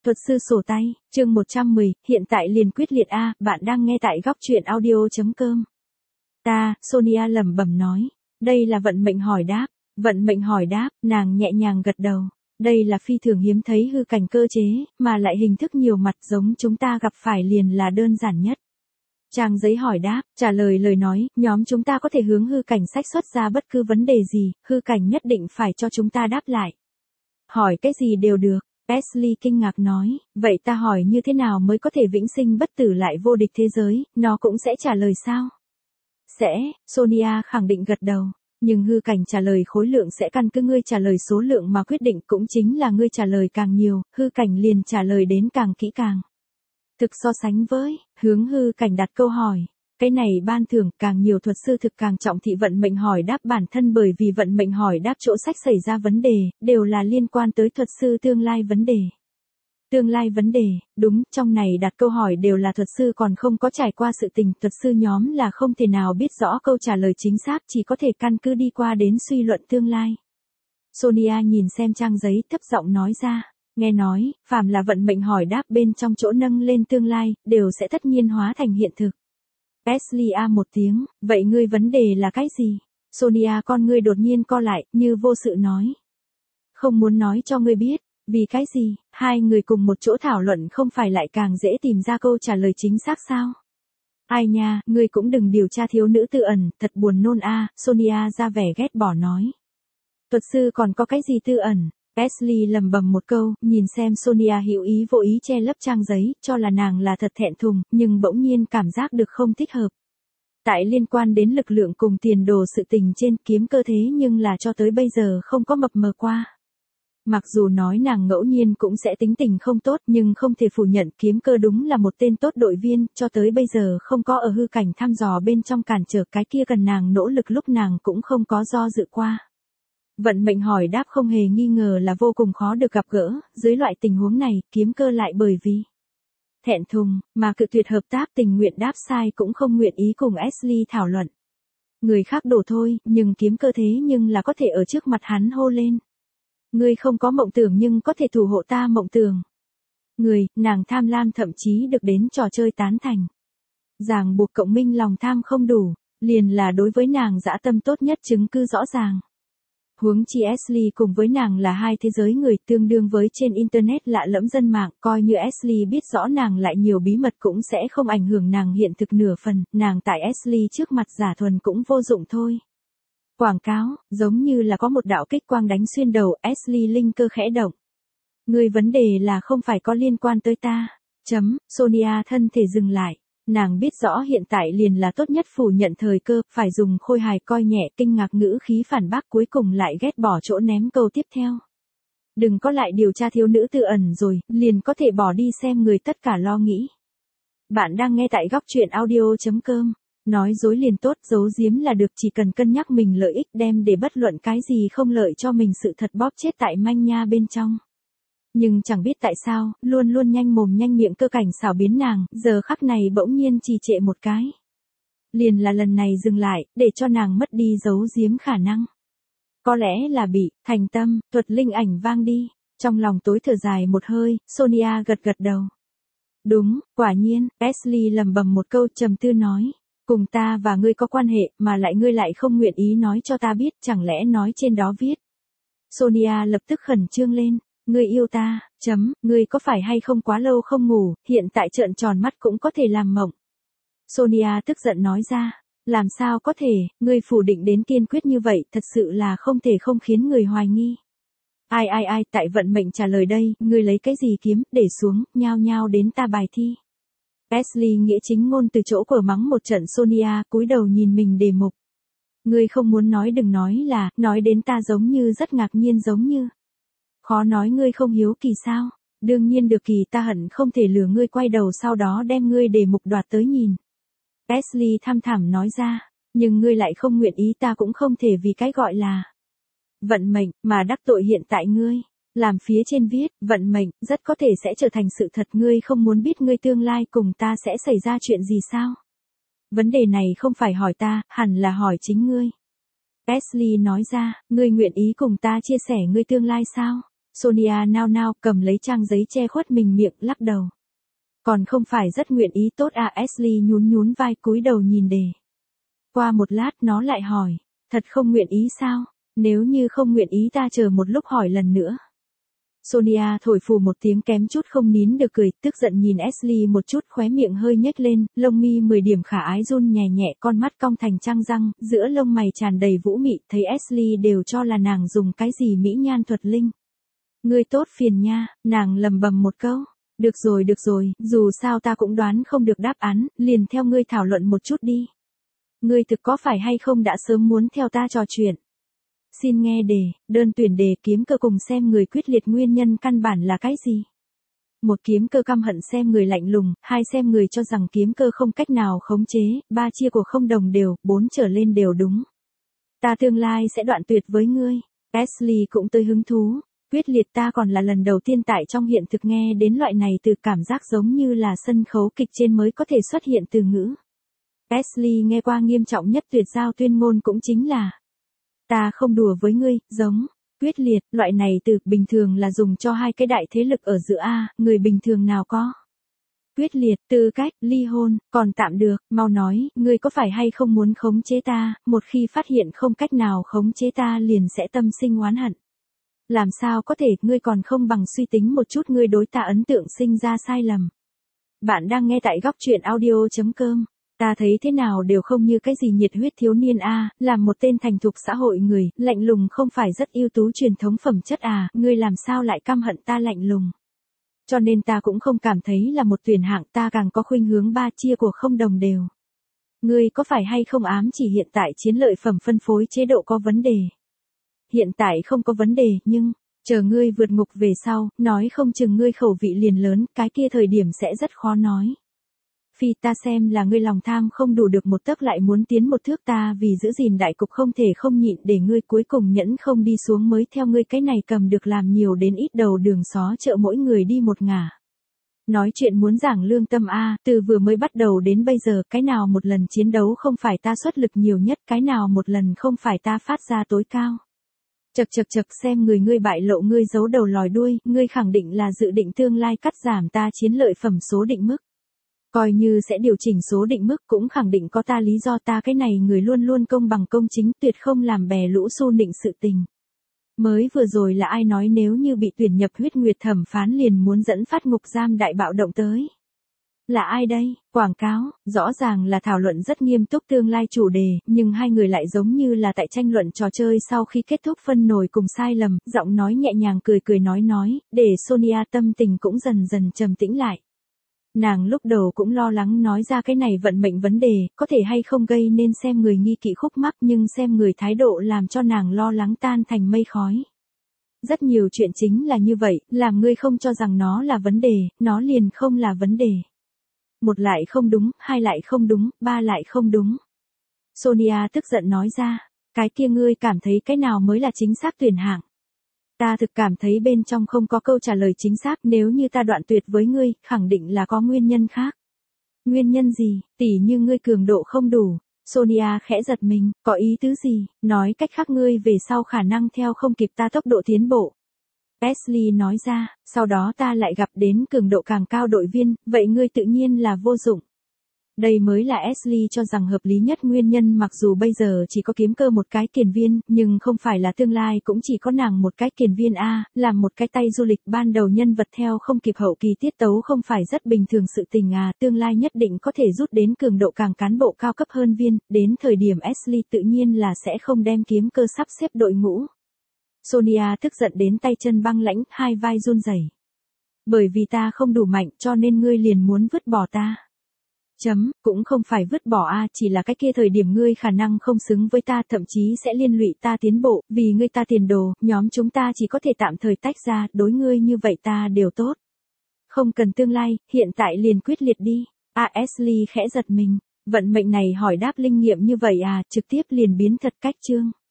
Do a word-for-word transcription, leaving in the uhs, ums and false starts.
Thuật sư sổ tay, chương một trăm mười, hiện tại liền quyết liệt a, bạn đang nghe tại góc truyện audio.com. Ta, Sonia lẩm bẩm nói, đây là vận mệnh hỏi đáp, vận mệnh hỏi đáp, nàng nhẹ nhàng gật đầu. Đây là phi thường hiếm thấy hư cảnh cơ chế, mà lại hình thức nhiều mặt giống chúng ta gặp phải liền là đơn giản nhất. Trang giấy hỏi đáp, trả lời lời nói, nhóm chúng ta có thể hướng hư cảnh sách xuất ra bất cứ vấn đề gì, hư cảnh nhất định phải cho chúng ta đáp lại. Hỏi cái gì đều được. Ashley kinh ngạc nói, vậy ta hỏi như thế nào mới có thể vĩnh sinh bất tử lại vô địch thế giới, nó cũng sẽ trả lời sao? Sẽ, Sonia khẳng định gật đầu, nhưng hư cảnh trả lời khối lượng sẽ căn cứ ngươi trả lời số lượng mà quyết định, cũng chính là ngươi trả lời càng nhiều, hư cảnh liền trả lời đến càng kỹ càng. Thực so sánh với, hướng hư cảnh đặt câu hỏi. Cái này ban thưởng càng nhiều thuật sư thực càng trọng thị vận mệnh hỏi đáp bản thân, bởi vì vận mệnh hỏi đáp chỗ sách xảy ra vấn đề, đều là liên quan tới thuật sư tương lai vấn đề. Tương lai vấn đề, đúng, trong này đặt câu hỏi đều là thuật sư còn không có trải qua sự tình, thuật sư nhóm là không thể nào biết rõ câu trả lời chính xác, chỉ có thể căn cứ đi qua đến suy luận tương lai. Sonia nhìn xem trang giấy thấp giọng nói ra, nghe nói, phàm là vận mệnh hỏi đáp bên trong chỗ nâng lên tương lai, đều sẽ tất nhiên hóa thành hiện thực. Ashley a một tiếng, vậy ngươi vấn đề là cái gì? Sonia con ngươi đột nhiên co lại, như vô sự nói. Không muốn nói cho ngươi biết, vì cái gì, hai người cùng một chỗ thảo luận không phải lại càng dễ tìm ra câu trả lời chính xác sao? Ai nha, ngươi cũng đừng điều tra thiếu nữ tư ẩn, thật buồn nôn a, Sonia ra vẻ ghét bỏ nói. Thuật sư còn có cái gì tư ẩn? Ashley lầm bầm một câu, nhìn xem Sonia hữu ý vô ý che lấp trang giấy, cho là nàng là thật thẹn thùng, nhưng bỗng nhiên cảm giác được không thích hợp. Tại liên quan đến lực lượng cùng tiền đồ sự tình trên kiếm cơ thế nhưng là cho tới bây giờ không có mập mờ qua. Mặc dù nói nàng ngẫu nhiên cũng sẽ tính tình không tốt, nhưng không thể phủ nhận kiếm cơ đúng là một tên tốt đội viên, cho tới bây giờ không có ở hư cảnh thăm dò bên trong cản trở cái kia cần nàng nỗ lực lúc nàng cũng không có do dự qua. Vận mệnh hỏi đáp không hề nghi ngờ là vô cùng khó được gặp gỡ, dưới loại tình huống này, kiếm cơ lại bởi vì thẹn thùng, mà cự tuyệt hợp tác tình nguyện đáp sai cũng không nguyện ý cùng Ashley thảo luận. Người khác đổ thôi, nhưng kiếm cơ thế nhưng là có thể ở trước mặt hắn hô lên. Ngươi không có mộng tưởng nhưng có thể thủ hộ ta mộng tưởng. Người, nàng tham lam thậm chí được đến trò chơi tán thành. Ràng buộc cộng minh lòng tham không đủ, liền là đối với nàng dã tâm tốt nhất chứng cứ rõ ràng. Huống chi Ashley cùng với nàng là hai thế giới người, tương đương với trên internet lạ lẫm dân mạng, coi như Ashley biết rõ nàng lại nhiều bí mật cũng sẽ không ảnh hưởng nàng hiện thực nửa phần, nàng tại Ashley trước mặt giả thuần cũng vô dụng thôi. Quảng cáo, giống như là có một đạo kích quang đánh xuyên đầu, Ashley linh cơ khẽ động. Người vấn đề là không phải có liên quan tới ta. Chấm, Sonia thân thể dừng lại. Nàng biết rõ hiện tại liền là tốt nhất phủ nhận thời cơ, phải dùng khôi hài coi nhẹ kinh ngạc ngữ khí phản bác, cuối cùng lại ghét bỏ chỗ ném câu tiếp theo. Đừng có lại điều tra thiếu nữ tư ẩn rồi, liền có thể bỏ đi xem người tất cả lo nghĩ. Bạn đang nghe tại góc truyện audio.com. Nói dối liền tốt, giấu giếm là được, chỉ cần cân nhắc mình lợi ích đem để bất luận cái gì không lợi cho mình sự thật bóp chết tại manh nha bên trong. Nhưng chẳng biết tại sao, luôn luôn nhanh mồm nhanh miệng cơ cảnh xảo biến nàng, giờ khắc này bỗng nhiên trì trệ một cái. Liền là lần này dừng lại, để cho nàng mất đi giấu giếm khả năng. Có lẽ là bị, thành tâm, thuật linh ảnh vang đi. Trong lòng tối thở dài một hơi, Sonia gật gật đầu. Đúng, quả nhiên, Ashley lầm bầm một câu trầm tư nói. Cùng ta và ngươi có quan hệ, mà lại ngươi lại không nguyện ý nói cho ta biết, chẳng lẽ nói trên đó viết. Sonia lập tức khẩn trương lên. Ngươi yêu ta, chấm, ngươi có phải hay không quá lâu không ngủ, hiện tại trợn tròn mắt cũng có thể làm mộng. Sonia tức giận nói ra, làm sao có thể, ngươi phủ định đến kiên quyết như vậy, thật sự là không thể không khiến người hoài nghi. Ai ai ai, tại vận mệnh trả lời đây, ngươi lấy cái gì kiếm, để xuống, nhao nhao đến ta bài thi. Ashley nghĩa chính ngôn từ chỗ của mắng một trận Sonia, cúi đầu nhìn mình đề mục. Ngươi không muốn nói đừng nói là, nói đến ta giống như rất ngạc nhiên giống như. Khó nói ngươi không hiếu kỳ sao, đương nhiên được kỳ, ta hận không thể lừa ngươi quay đầu sau đó đem ngươi đề mục đoạt tới nhìn. Ashley thăm thẳm nói ra, nhưng ngươi lại không nguyện ý, ta cũng không thể vì cái gọi là vận mệnh mà đắc tội hiện tại ngươi. Làm phía trên viết, vận mệnh, rất có thể sẽ trở thành sự thật, ngươi không muốn biết ngươi tương lai cùng ta sẽ xảy ra chuyện gì sao? Vấn đề này không phải hỏi ta, hẳn là hỏi chính ngươi. Ashley nói ra, ngươi nguyện ý cùng ta chia sẻ ngươi tương lai sao? Sonia nao nao cầm lấy trang giấy che khuất mình miệng lắc đầu. Còn không phải rất nguyện ý tốt à? Ashley nhún nhún vai cúi đầu nhìn đề. Qua một lát nó lại hỏi, thật không nguyện ý sao? Nếu như không nguyện ý ta chờ một lúc hỏi lần nữa. Sonia thổi phù một tiếng kém chút không nín được cười, tức giận nhìn Ashley một chút, khóe miệng hơi nhếch lên, lông mi mười điểm khả ái run nhẹ nhẹ, con mắt cong thành trăng răng, giữa lông mày tràn đầy vũ mị, thấy Ashley đều cho là nàng dùng cái gì mỹ nhan thuật linh. Ngươi tốt phiền nha, nàng lầm bầm một câu. Được rồi được rồi, dù sao ta cũng đoán không được đáp án, liền theo ngươi thảo luận một chút đi. Ngươi thực có phải hay không đã sớm muốn theo ta trò chuyện? Xin nghe đề, đơn tuyển đề kiếm cơ cùng xem người quyết liệt nguyên nhân căn bản là cái gì? Một kiếm cơ căm hận xem người lạnh lùng, hai xem người cho rằng kiếm cơ không cách nào khống chế, ba chia của không đồng đều, bốn trở lên đều đúng. Ta tương lai sẽ đoạn tuyệt với ngươi. Ashley cũng tới hứng thú. Quyết liệt ta còn là lần đầu tiên tại trong hiện thực nghe đến loại này từ cảm giác giống như là sân khấu kịch trên mới có thể xuất hiện từ ngữ. Ashley nghe qua nghiêm trọng nhất tuyệt giao tuyên ngôn cũng chính là ta không đùa với ngươi, giống, quyết liệt, loại này từ bình thường là dùng cho hai cái đại thế lực ở giữa A, người bình thường nào có. Quyết liệt, tư cách, ly hôn, còn tạm được, mau nói, ngươi có phải hay không muốn khống chế ta, một khi phát hiện không cách nào khống chế ta liền sẽ tâm sinh oán hận. Làm sao có thể, ngươi còn không bằng suy tính một chút ngươi đối ta ấn tượng sinh ra sai lầm. Bạn đang nghe tại góc truyện audio chấm com. Ta thấy thế nào đều không như cái gì nhiệt huyết thiếu niên a, làm một tên thành thục xã hội người, lạnh lùng không phải rất ưu tú truyền thống phẩm chất à, ngươi làm sao lại căm hận ta lạnh lùng. Cho nên ta cũng không cảm thấy là một tuyển hạng, ta càng có khuynh hướng ba chia của không đồng đều. Ngươi có phải hay không ám chỉ hiện tại chiến lợi phẩm phân phối chế độ có vấn đề? Hiện tại không có vấn đề, nhưng, chờ ngươi vượt ngục về sau, nói không chừng ngươi khẩu vị liền lớn, cái kia thời điểm sẽ rất khó nói. Phi ta xem là ngươi lòng tham không đủ được một tấc lại muốn tiến một thước, ta vì giữ gìn đại cục không thể không nhịn để ngươi cuối cùng nhẫn không đi xuống mới theo ngươi cái này cầm được làm nhiều đến ít đầu đường xó chợ mỗi người đi một ngả. Nói chuyện muốn giảng lương tâm a, từ vừa mới bắt đầu đến bây giờ, cái nào một lần chiến đấu không phải ta xuất lực nhiều nhất, cái nào một lần không phải ta phát ra tối cao. Chật chật chật xem người ngươi bại lộ ngươi giấu đầu lòi đuôi, ngươi khẳng định là dự định tương lai cắt giảm ta chiến lợi phẩm số định mức. Coi như sẽ điều chỉnh số định mức cũng khẳng định có ta lý do, ta cái này người luôn luôn công bằng công chính, tuyệt không làm bè lũ xô nịnh sự tình. Mới vừa rồi là ai nói nếu như bị tuyển nhập huyết nguyệt thẩm phán liền muốn dẫn phát ngục giam đại bạo động tới? Là ai đây? Quảng cáo, rõ ràng là thảo luận rất nghiêm túc tương lai chủ đề, nhưng hai người lại giống như là tại tranh luận trò chơi sau khi kết thúc phân nổi cùng sai lầm, giọng nói nhẹ nhàng cười cười nói nói, để Sonia tâm tình cũng dần dần trầm tĩnh lại. Nàng lúc đầu cũng lo lắng nói ra cái này vận mệnh vấn đề, có thể hay không gây nên xem người nghi kỵ khúc mắc, nhưng xem người thái độ làm cho nàng lo lắng tan thành mây khói. Rất nhiều chuyện chính là như vậy, làm ngươi không cho rằng nó là vấn đề, nó liền không là vấn đề. Một lại không đúng, hai lại không đúng, ba lại không đúng. Sonia tức giận nói ra, cái kia ngươi cảm thấy cái nào mới là chính xác tuyển hạng? Ta thực cảm thấy bên trong không có câu trả lời chính xác, nếu như ta đoạn tuyệt với ngươi, khẳng định là có nguyên nhân khác. Nguyên nhân gì? Tỉ như ngươi cường độ không đủ. Sonia khẽ giật mình, có ý tứ gì? Nói cách khác ngươi về sau khả năng theo không kịp ta tốc độ tiến bộ. Ashley nói ra, sau đó ta lại gặp đến cường độ càng cao đội viên, vậy ngươi tự nhiên là vô dụng. Đây mới là Ashley cho rằng hợp lý nhất nguyên nhân, mặc dù bây giờ chỉ có kiếm cơ một cái kiền viên, nhưng không phải là tương lai cũng chỉ có nàng một cái kiền viên a, làm một cái tay du lịch ban đầu nhân vật theo không kịp hậu kỳ tiết tấu không phải rất bình thường sự tình à, tương lai nhất định có thể rút đến cường độ càng cán bộ cao cấp hơn viên, đến thời điểm Ashley tự nhiên là sẽ không đem kiếm cơ sắp xếp đội ngũ. Sonia tức giận đến tay chân băng lãnh, hai vai run rẩy. Bởi vì ta không đủ mạnh cho nên ngươi liền muốn vứt bỏ ta. Chấm, cũng không phải vứt bỏ a, chỉ là cái kia thời điểm ngươi khả năng không xứng với ta, thậm chí sẽ liên lụy ta tiến bộ, vì ngươi ta tiền đồ, nhóm chúng ta chỉ có thể tạm thời tách ra, đối ngươi như vậy ta đều tốt. Không cần tương lai, hiện tại liền quyết liệt đi. A Ashley khẽ giật mình, vận mệnh này hỏi đáp linh nghiệm như vậy à, trực tiếp liền biến thật cách chương.